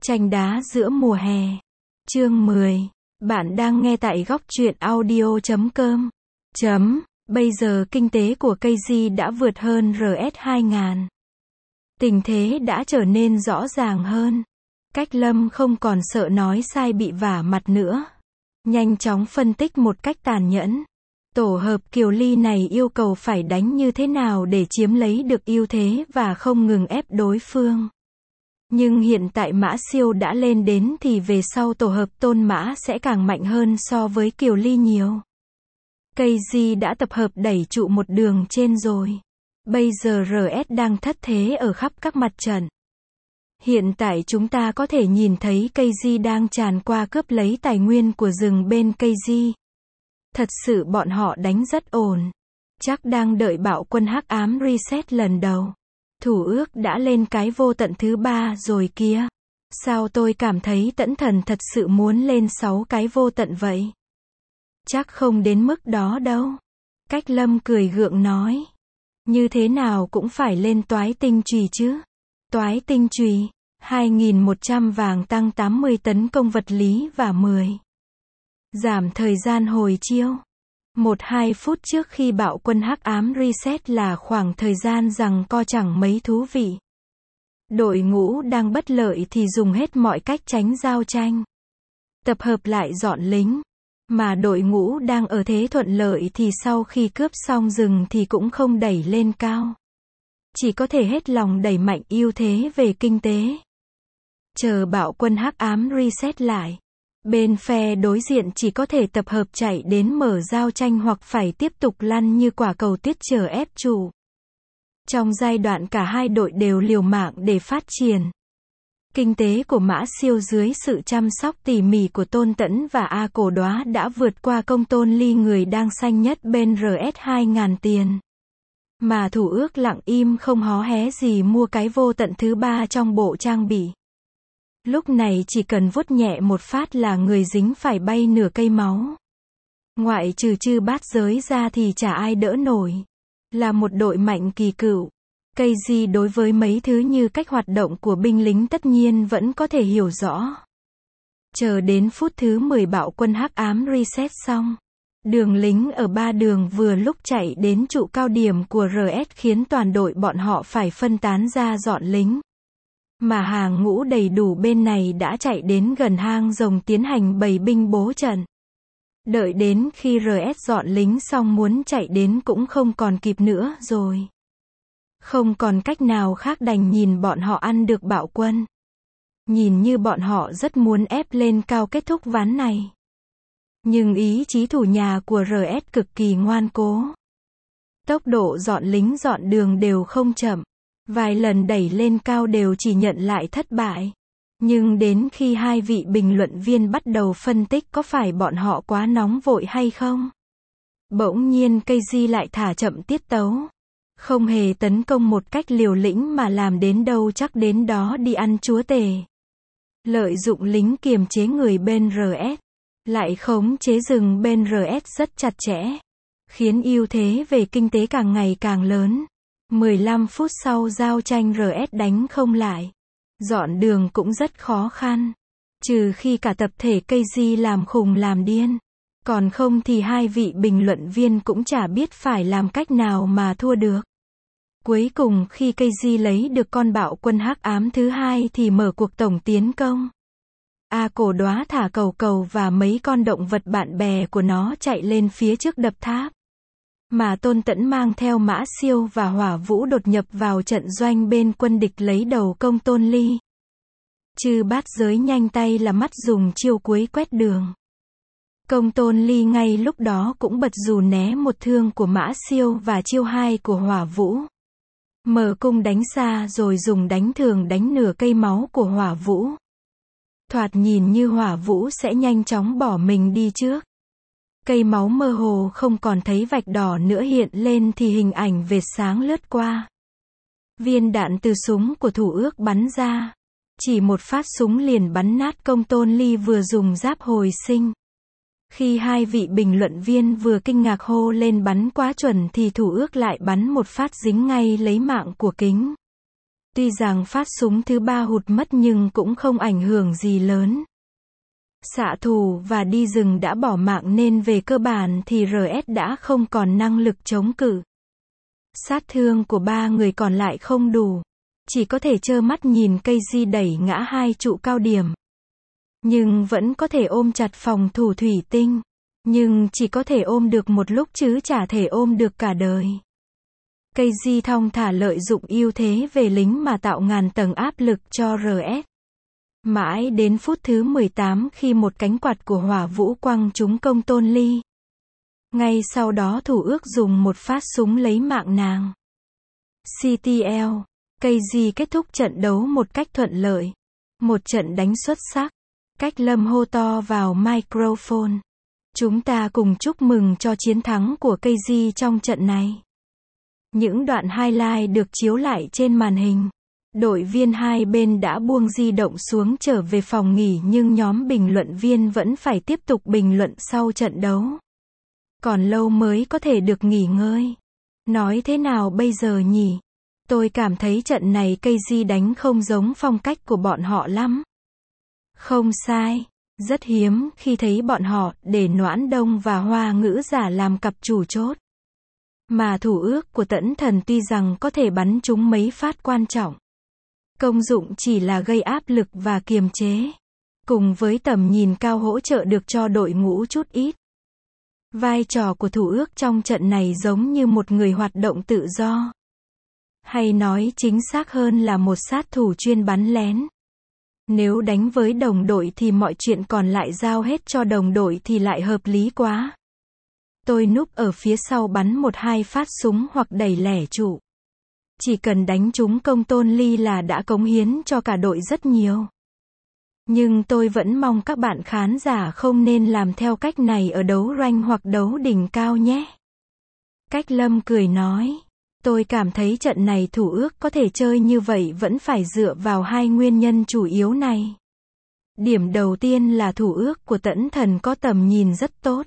Tranh đá giữa mùa hè. Chương 10. Bạn đang nghe tại góc truyện audio.com. Bây giờ kinh tế của KG đã vượt hơn RS2000. Tình thế đã trở nên rõ ràng hơn. Cách Lâm không còn sợ nói sai bị vả mặt nữa. Nhanh chóng phân tích một cách tàn nhẫn. Tổ hợp Kiều Ly này yêu cầu phải đánh như thế nào để chiếm lấy được ưu thế và không ngừng ép đối phương. Nhưng hiện tại Mã Siêu đã lên đến thì về sau tổ hợp Tôn Mã sẽ càng mạnh hơn so với Kiều Ly nhiều. KG đã tập hợp đẩy trụ một đường trên rồi. Bây giờ RS đang thất thế ở khắp các mặt trận. Hiện tại chúng ta có thể nhìn thấy KG đang tràn qua cướp lấy tài nguyên của rừng bên KG. Thật sự bọn họ đánh rất ổn. Chắc đang đợi bạo quân hắc ám reset lần đầu. Thủ ước đã lên cái vô tận thứ 3 rồi kia. Sao tôi cảm thấy Tẫn Thần thật sự muốn lên 6 cái vô tận vậy? Chắc không đến mức đó đâu. Cách Lâm cười gượng nói. Như thế nào cũng phải lên toái tinh chùy chứ. Toái tinh chùy, 2.100 vàng tăng 80 tấn công vật lý và 10. Giảm thời gian hồi chiêu. 1-2 phút trước khi bạo quân hắc ám reset là khoảng thời gian giằng co chẳng mấy thú vị. Đội ngũ đang bất lợi thì dùng hết mọi cách tránh giao tranh. Tập hợp lại dọn lính. Mà đội ngũ đang ở thế thuận lợi thì sau khi cướp xong rừng thì cũng không đẩy lên cao. Chỉ có thể hết lòng đẩy mạnh ưu thế về kinh tế. Chờ bạo quân hắc ám reset lại. Bên phe đối diện chỉ có thể tập hợp chạy đến mở giao tranh hoặc phải tiếp tục lăn như quả cầu tuyết chờ ép trụ. Trong giai đoạn cả hai đội đều liều mạng để phát triển. Kinh tế của Mã Siêu dưới sự chăm sóc tỉ mỉ của Tôn Tẫn và A Cổ Đóa đã vượt qua Công Tôn Ly người đang xanh nhất bên RS2000 tiền. Mà Thủ Ước lặng im không hó hé gì mua cái vô tận thứ 3 trong bộ trang bị. Lúc này chỉ cần vuốt nhẹ một phát là người dính phải bay nửa cây máu. Ngoại trừ Chư Bát Giới ra thì chả ai đỡ nổi. Là một đội mạnh kỳ cựu. KG đối với mấy thứ như cách hoạt động của binh lính tất nhiên vẫn có thể hiểu rõ. Chờ đến phút thứ 10 bạo quân hắc ám reset xong. Đường lính ở 3 đường vừa lúc chạy đến trụ cao điểm của RS khiến toàn đội bọn họ phải phân tán ra dọn lính. Mà hàng ngũ đầy đủ bên này đã chạy đến gần hang rồng tiến hành bày binh bố trận. Đợi đến khi RS dọn lính xong muốn chạy đến cũng không còn kịp nữa rồi. Không còn cách nào khác đành nhìn bọn họ ăn được bạo quân. Nhìn như bọn họ rất muốn ép lên cao kết thúc ván này. Nhưng ý chí thủ nhà của RS cực kỳ ngoan cố. Tốc độ dọn lính dọn đường đều không chậm. Vài lần đẩy lên cao đều chỉ nhận lại thất bại. Nhưng đến khi hai vị bình luận viên bắt đầu phân tích có phải bọn họ quá nóng vội hay không? Bỗng nhiên KG lại thả chậm tiết tấu. Không hề tấn công một cách liều lĩnh mà làm đến đâu chắc đến đó đi ăn chúa tể. Lợi dụng lính kiềm chế người bên RS. Lại khống chế rừng bên RS rất chặt chẽ. Khiến ưu thế về kinh tế càng ngày càng lớn. 15 phút sau giao tranh RS đánh không lại. Dọn đường cũng rất khó khăn. Trừ khi cả tập thể KG làm khùng làm điên. Còn không thì hai vị bình luận viên cũng chả biết phải làm cách nào mà thua được. Cuối cùng khi KG lấy được con bạo quân hắc ám thứ 2 thì mở cuộc tổng tiến công. A Cổ Đóa thả cầu cầu và mấy con động vật bạn bè của nó chạy lên phía trước đập tháp. Mà Tôn Tẫn mang theo Mã Siêu và Hỏa Vũ đột nhập vào trận doanh bên quân địch lấy đầu Công Tôn Ly. Chư Bát Giới nhanh tay là mắt dùng chiêu cuối quét đường. Công Tôn Ly ngay lúc đó cũng bật dù né một thương của Mã Siêu và chiêu 2 của Hỏa Vũ. Mở cung đánh xa rồi dùng đánh thường đánh nửa cây máu của Hỏa Vũ. Thoạt nhìn như Hỏa Vũ sẽ nhanh chóng bỏ mình đi trước. Cây máu mơ hồ không còn thấy vạch đỏ nữa hiện lên thì hình ảnh vệt sáng lướt qua. Viên đạn từ súng của Thủ Ước bắn ra. Chỉ một phát súng liền bắn nát Công Tôn Ly vừa dùng giáp hồi sinh. Khi hai vị bình luận viên vừa kinh ngạc hô lên bắn quá chuẩn thì Thủ Ước lại bắn một phát dính ngay lấy mạng của Kính. Tuy rằng phát súng thứ 3 hụt mất nhưng cũng không ảnh hưởng gì lớn. Xạ thủ và đi rừng đã bỏ mạng nên về cơ bản thì RS đã không còn năng lực chống cự. Sát thương của 3 người còn lại không đủ. Chỉ có thể trơ mắt nhìn KZ đẩy ngã 2 trụ cao điểm. Nhưng vẫn có thể ôm chặt phòng thủ thủy tinh. Nhưng chỉ có thể ôm được một lúc chứ chả thể ôm được cả đời. KZ thong thả lợi dụng ưu thế về lính mà tạo ngàn tầng áp lực cho RS. Mãi đến phút thứ 18 khi một cánh quạt của hỏa vũ quăng trúng công Tôn Ly. Ngay sau đó thủ ước dùng một phát súng lấy mạng nàng. CTL. KZ kết thúc trận đấu một cách thuận lợi. Một trận đánh xuất sắc. Cách Lâm hô to vào microphone. Chúng ta cùng chúc mừng cho chiến thắng của KZ trong trận này. Những đoạn highlight được chiếu lại trên màn hình. Đội viên hai bên đã buông di động xuống trở về phòng nghỉ nhưng nhóm bình luận viên vẫn phải tiếp tục bình luận sau trận đấu. Còn lâu mới có thể được nghỉ ngơi. Nói thế nào bây giờ nhỉ? Tôi cảm thấy trận này KZ đánh không giống phong cách của bọn họ lắm. Không sai. Rất hiếm khi thấy bọn họ để Noãn Đông và Hoa Ngữ Giả làm cặp chủ chốt. Mà thủ ước của Tẫn Thần tuy rằng có thể bắn trúng mấy phát quan trọng. Công dụng chỉ là gây áp lực và kiềm chế. Cùng với tầm nhìn cao hỗ trợ được cho đội ngũ chút ít. Vai trò của thủ ước trong trận này giống như một người hoạt động tự do. Hay nói chính xác hơn là một sát thủ chuyên bắn lén. Nếu đánh với đồng đội thì mọi chuyện còn lại giao hết cho đồng đội thì lại hợp lý quá. Tôi núp ở phía sau bắn 1-2 phát súng hoặc đẩy lẻ trụ. Chỉ cần đánh trúng công Tôn Ly là đã cống hiến cho cả đội rất nhiều. Nhưng tôi vẫn mong các bạn khán giả không nên làm theo cách này ở đấu rank hoặc đấu đỉnh cao nhé. Cách Lâm cười nói. Tôi cảm thấy trận này thủ ước có thể chơi như vậy vẫn phải dựa vào hai nguyên nhân chủ yếu này. Điểm đầu tiên là thủ ước của Tẫn Thần có tầm nhìn rất tốt.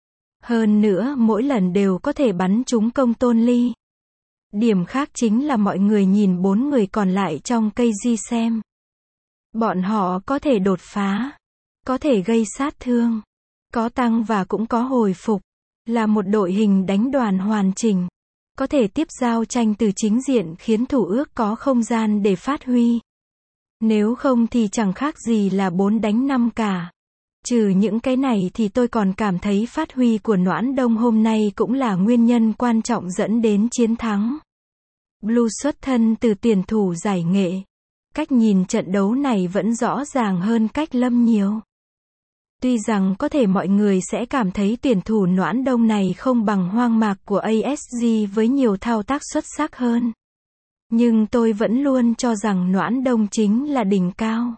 Hơn nữa mỗi lần đều có thể bắn trúng công Tôn Ly. Điểm khác chính là mọi người nhìn 4 người còn lại trong KZ xem. Bọn họ có thể đột phá, có thể gây sát thương, có tăng và cũng có hồi phục. Là một đội hình đánh đoàn hoàn chỉnh. Có thể tiếp giao tranh từ chính diện khiến thủ ước có không gian để phát huy. Nếu không thì chẳng khác gì là 4 đánh 5 cả. Trừ những cái này thì tôi còn cảm thấy phát huy của Noãn Đông hôm nay cũng là nguyên nhân quan trọng dẫn đến chiến thắng. Blue xuất thân từ tuyển thủ giải nghệ. Cách nhìn trận đấu này vẫn rõ ràng hơn cách Lâm nhiều. Tuy rằng có thể mọi người sẽ cảm thấy tuyển thủ Noãn Đông này không bằng hoang mạc của ASG với nhiều thao tác xuất sắc hơn. Nhưng tôi vẫn luôn cho rằng Noãn Đông chính là đỉnh cao.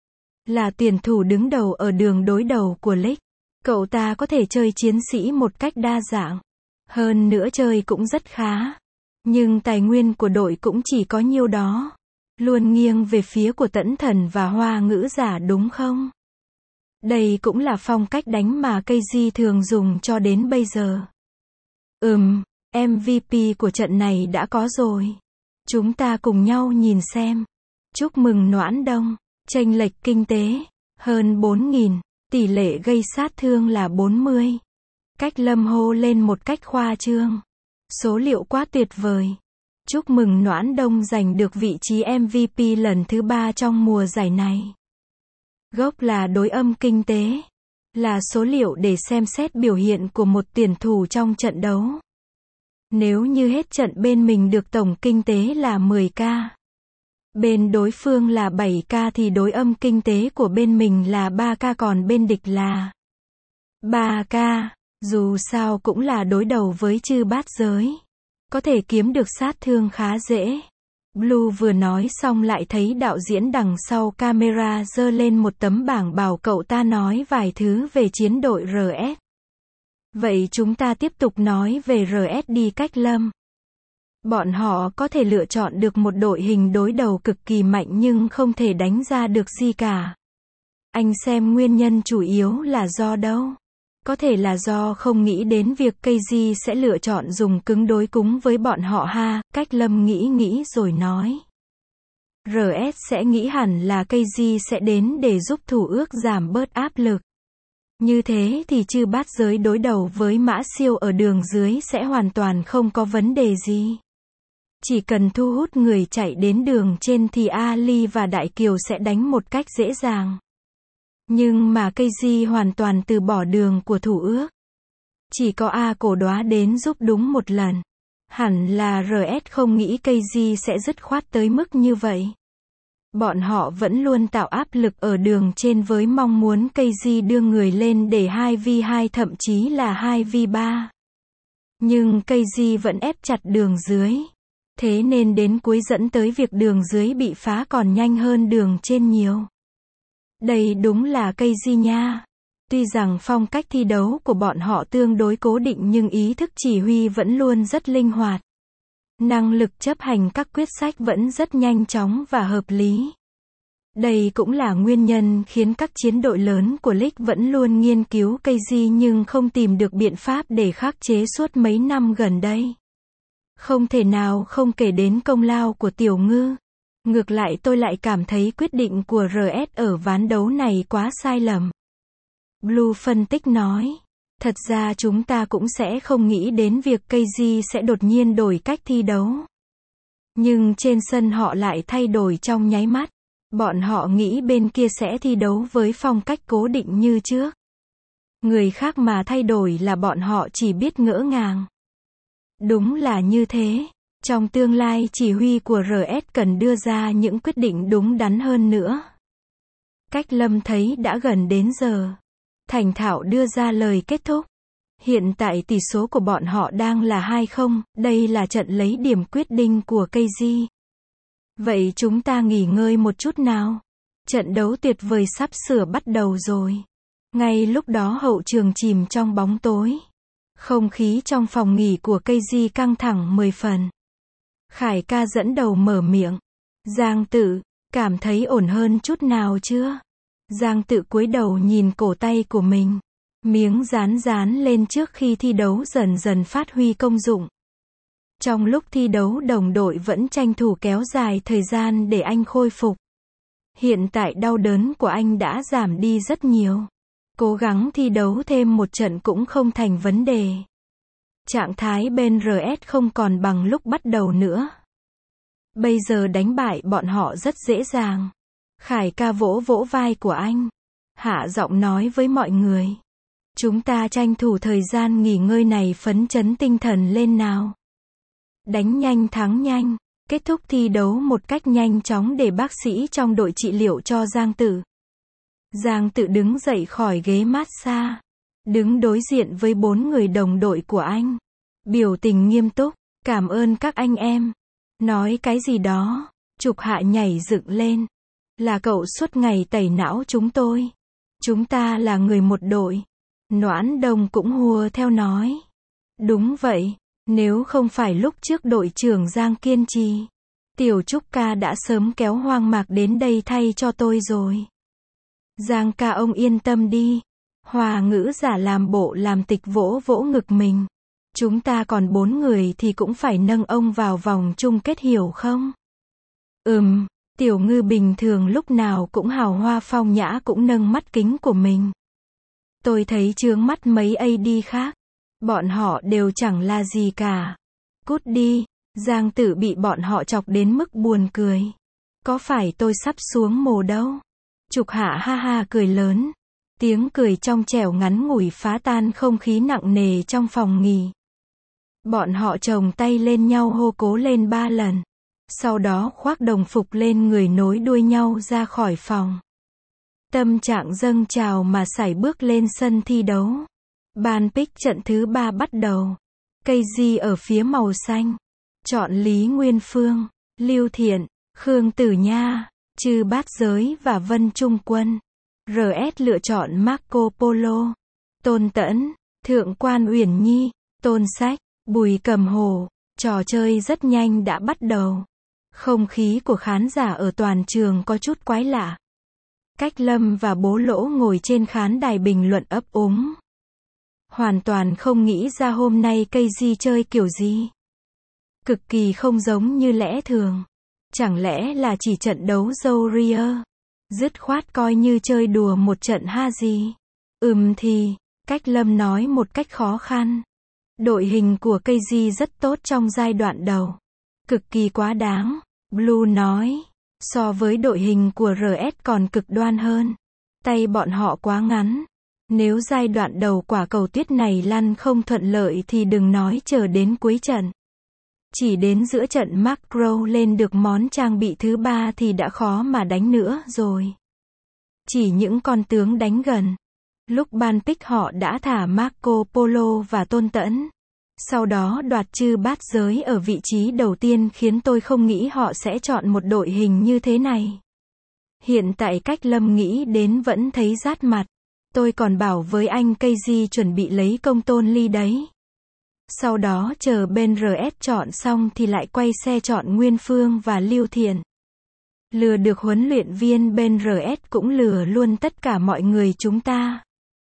Là tuyển thủ đứng đầu ở đường đối đầu của League. Cậu ta có thể chơi chiến sĩ một cách đa dạng. Hơn nữa chơi cũng rất khá. Nhưng tài nguyên của đội cũng chỉ có nhiêu đó. Luôn nghiêng về phía của Tẫn Thần và Hoa Ngữ Giả đúng không? Đây cũng là phong cách đánh mà KZ thường dùng cho đến bây giờ. MVP của trận này đã có rồi. Chúng ta cùng nhau nhìn xem. Chúc mừng Noãn Đông. Chênh lệch kinh tế. Hơn 4.000. Tỷ lệ gây sát thương là 40. Cách Lâm hô lên một cách khoa trương. Số liệu quá tuyệt vời. Chúc mừng Noãn Đông giành được vị trí MVP lần thứ 3 trong mùa giải này. Gốc là đối âm kinh tế. Là số liệu để xem xét biểu hiện của một tuyển thủ trong trận đấu. Nếu như hết trận bên mình được tổng kinh tế là 10k. Bên đối phương là 7k thì đối âm kinh tế của bên mình là 3k còn bên địch là 3k. Dù sao cũng là đối đầu với chư bát giới. Có thể kiếm được sát thương khá dễ. Blue vừa nói xong lại thấy đạo diễn đằng sau camera giơ lên một tấm bảng bảo cậu ta nói vài thứ về chiến đội RS. Vậy chúng ta tiếp tục nói về RS đi Cách Lâm. Bọn họ có thể lựa chọn được một đội hình đối đầu cực kỳ mạnh nhưng không thể đánh ra được gì cả. Anh xem nguyên nhân chủ yếu là do đâu? Có thể là do không nghĩ đến việc KZ sẽ lựa chọn dùng cứng đối cứng với bọn họ ha, Cách Lâm nghĩ rồi nói. RS sẽ nghĩ hẳn là KG sẽ đến để giúp thủ ước giảm bớt áp lực. Như thế thì chư bát giới đối đầu với Mã Siêu ở đường dưới sẽ hoàn toàn không có vấn đề gì. Chỉ cần thu hút người chạy đến đường trên thì Ali và Đại Kiều sẽ đánh một cách dễ dàng. Nhưng mà KG hoàn toàn từ bỏ đường của thủ ước. Chỉ có A Cổ Đoá đến giúp đúng một lần. Hẳn là RS không nghĩ KG sẽ dứt khoát tới mức như vậy. Bọn họ vẫn luôn tạo áp lực ở đường trên với mong muốn KG đưa người lên để 2v2 thậm chí là 2v3. Nhưng KG vẫn ép chặt đường dưới. Thế nên đến cuối dẫn tới việc đường dưới bị phá còn nhanh hơn đường trên nhiều. Đây đúng là KG nha. Tuy rằng phong cách thi đấu của bọn họ tương đối cố định nhưng ý thức chỉ huy vẫn luôn rất linh hoạt. Năng lực chấp hành các quyết sách vẫn rất nhanh chóng và hợp lý. Đây cũng là nguyên nhân khiến các chiến đội lớn của League vẫn luôn nghiên cứu KG nhưng không tìm được biện pháp để khắc chế suốt mấy năm gần đây. Không thể nào không kể đến công lao của Tiểu Ngư. Ngược lại tôi lại cảm thấy quyết định của RS ở ván đấu này quá sai lầm. Blue phân tích nói. Thật ra chúng ta cũng sẽ không nghĩ đến việc KG sẽ đột nhiên đổi cách thi đấu. Nhưng trên sân họ lại thay đổi trong nháy mắt. Bọn họ nghĩ bên kia sẽ thi đấu với phong cách cố định như trước. Người khác mà thay đổi là bọn họ chỉ biết ngỡ ngàng. Đúng là như thế. Trong tương lai chỉ huy của RS cần đưa ra những quyết định đúng đắn hơn nữa. Cách Lâm thấy đã gần đến giờ. Thành thạo đưa ra lời kết thúc. Hiện tại tỷ số của bọn họ đang là 2-0, đây là trận lấy điểm quyết định của KG. Vậy chúng ta nghỉ ngơi một chút nào. Trận đấu tuyệt vời sắp sửa bắt đầu rồi. Ngay lúc đó hậu trường chìm trong bóng tối. Không khí trong phòng nghỉ của KG căng thẳng 10 phần. Khải ca dẫn đầu mở miệng. Giang Tự, cảm thấy ổn hơn chút nào chưa? Giang Tự cúi đầu nhìn cổ tay của mình. Miếng dán lên trước khi thi đấu dần dần phát huy công dụng. Trong lúc thi đấu đồng đội vẫn tranh thủ kéo dài thời gian để anh khôi phục. Hiện tại đau đớn của anh đã giảm đi rất nhiều. Cố gắng thi đấu thêm một trận cũng không thành vấn đề. Trạng thái bên RS không còn bằng lúc bắt đầu nữa. Bây giờ đánh bại bọn họ rất dễ dàng. Khải ca vỗ vai của anh. Hạ giọng nói với mọi người. Chúng ta tranh thủ thời gian nghỉ ngơi này phấn chấn tinh thần lên nào. Đánh nhanh thắng nhanh. Kết thúc thi đấu một cách nhanh chóng để bác sĩ trong đội trị liệu cho Giang Tự. Giang Tự đứng dậy khỏi ghế massage. Đứng đối diện với 4 người đồng đội của anh. Biểu tình nghiêm túc. Cảm ơn các anh em. Nói cái gì đó. Trục Hạ nhảy dựng lên. Là cậu suốt ngày tẩy não chúng tôi. Chúng ta là người một đội. Noãn Đông cũng hùa theo nói. Đúng vậy. Nếu không phải lúc trước đội trưởng Giang kiên trì. Tiểu Trúc ca đã sớm kéo Hoang Mạc đến đây thay cho tôi rồi. Giang ca ông yên tâm đi. Hòa ngữ giả làm bộ làm tịch vỗ ngực mình. Chúng ta còn 4 người thì cũng phải nâng ông vào vòng chung kết hiểu không? Tiểu Ngư bình thường lúc nào cũng hào hoa phong nhã cũng nâng mắt kính của mình. Tôi thấy chướng mắt mấy AD khác. Bọn họ đều chẳng là gì cả. Cút đi. Giang Tử bị bọn họ chọc đến mức buồn cười. Có phải tôi sắp xuống mồ đâu? Trục Hạ ha ha cười lớn. Tiếng cười trong trẻo ngắn ngủi phá tan không khí nặng nề trong phòng nghỉ. Bọn họ chồng tay lên nhau hô cố lên 3 lần. Sau đó khoác đồng phục lên người nối đuôi nhau ra khỏi phòng. Tâm trạng dâng trào mà sải bước lên sân thi đấu. Ban pick trận thứ 3 bắt đầu. KG ở phía màu xanh. Chọn Lý Nguyên Phương, Lưu Thiện, Khương Tử Nha, Trư Bát Giới và Vân Trung Quân. RS lựa chọn Marco Polo, Tôn Tẫn, Thượng Quan Uyển Nhi, Tôn Sách, Bùi Cầm Hồ. Trò chơi rất nhanh đã bắt đầu. Không khí của khán giả ở toàn trường có chút quái lạ. Cách Lâm và Bố Lỗ ngồi trên khán đài bình luận ấp úng. Hoàn toàn không nghĩ ra hôm nay KG chơi kiểu gì. Cực kỳ không giống như lẽ thường. Chẳng lẽ là chỉ trận đấu Warrior? Dứt khoát coi như chơi đùa một trận ha gì? Thì, Cách Lâm nói một cách khó khăn. Đội hình của KG rất tốt trong giai đoạn đầu. Cực kỳ quá đáng. Blue nói. So với đội hình của RS còn cực đoan hơn. Tay bọn họ quá ngắn. Nếu giai đoạn đầu quả cầu tuyết này lăn không thuận lợi thì đừng nói chờ đến cuối trận. Chỉ đến giữa trận Macro lên được món trang bị thứ 3 thì đã khó mà đánh nữa rồi. Chỉ những con tướng đánh gần. Lúc ban pick họ đã thả Marco Polo và Tôn Tẫn. Sau đó đoạt chư bát giới ở vị trí đầu tiên khiến tôi không nghĩ họ sẽ chọn một đội hình như thế này. Hiện tại Cách Lâm nghĩ đến vẫn thấy rát mặt. Tôi còn bảo với anh KG chuẩn bị lấy công Tôn Ly đấy. Sau đó chờ bên RS chọn xong thì lại quay xe chọn Nguyên Phương và Lưu Thiện. Lừa được huấn luyện viên bên RS cũng lừa luôn tất cả mọi người chúng ta.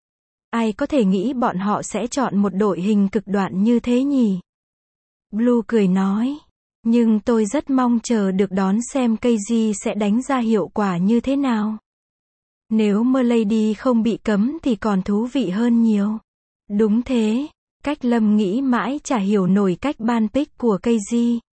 Ai có thể nghĩ bọn họ sẽ chọn một đội hình cực đoan như thế nhỉ? Blue cười nói. Nhưng tôi rất mong chờ được đón xem KG sẽ đánh ra hiệu quả như thế nào. Nếu Merlady không bị cấm thì còn thú vị hơn nhiều. Đúng thế. Cách Lâm nghĩ mãi chả hiểu nổi cách ban pick của KG.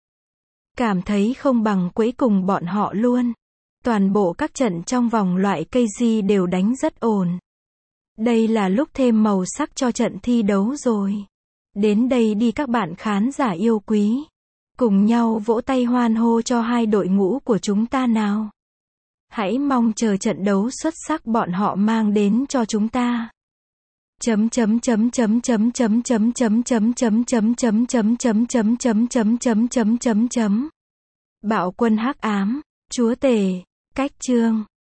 Cảm thấy không bằng quấy cùng bọn họ luôn. Toàn bộ các trận trong vòng loại KG đều đánh rất ổn. Đây là lúc thêm màu sắc cho trận thi đấu rồi. Đến đây đi các bạn khán giả yêu quý. Cùng nhau vỗ tay hoan hô cho hai đội ngũ của chúng ta nào. Hãy mong chờ trận đấu xuất sắc bọn họ mang đến cho chúng ta. Bạo quân hắc ám, chúa tể, Cách Chương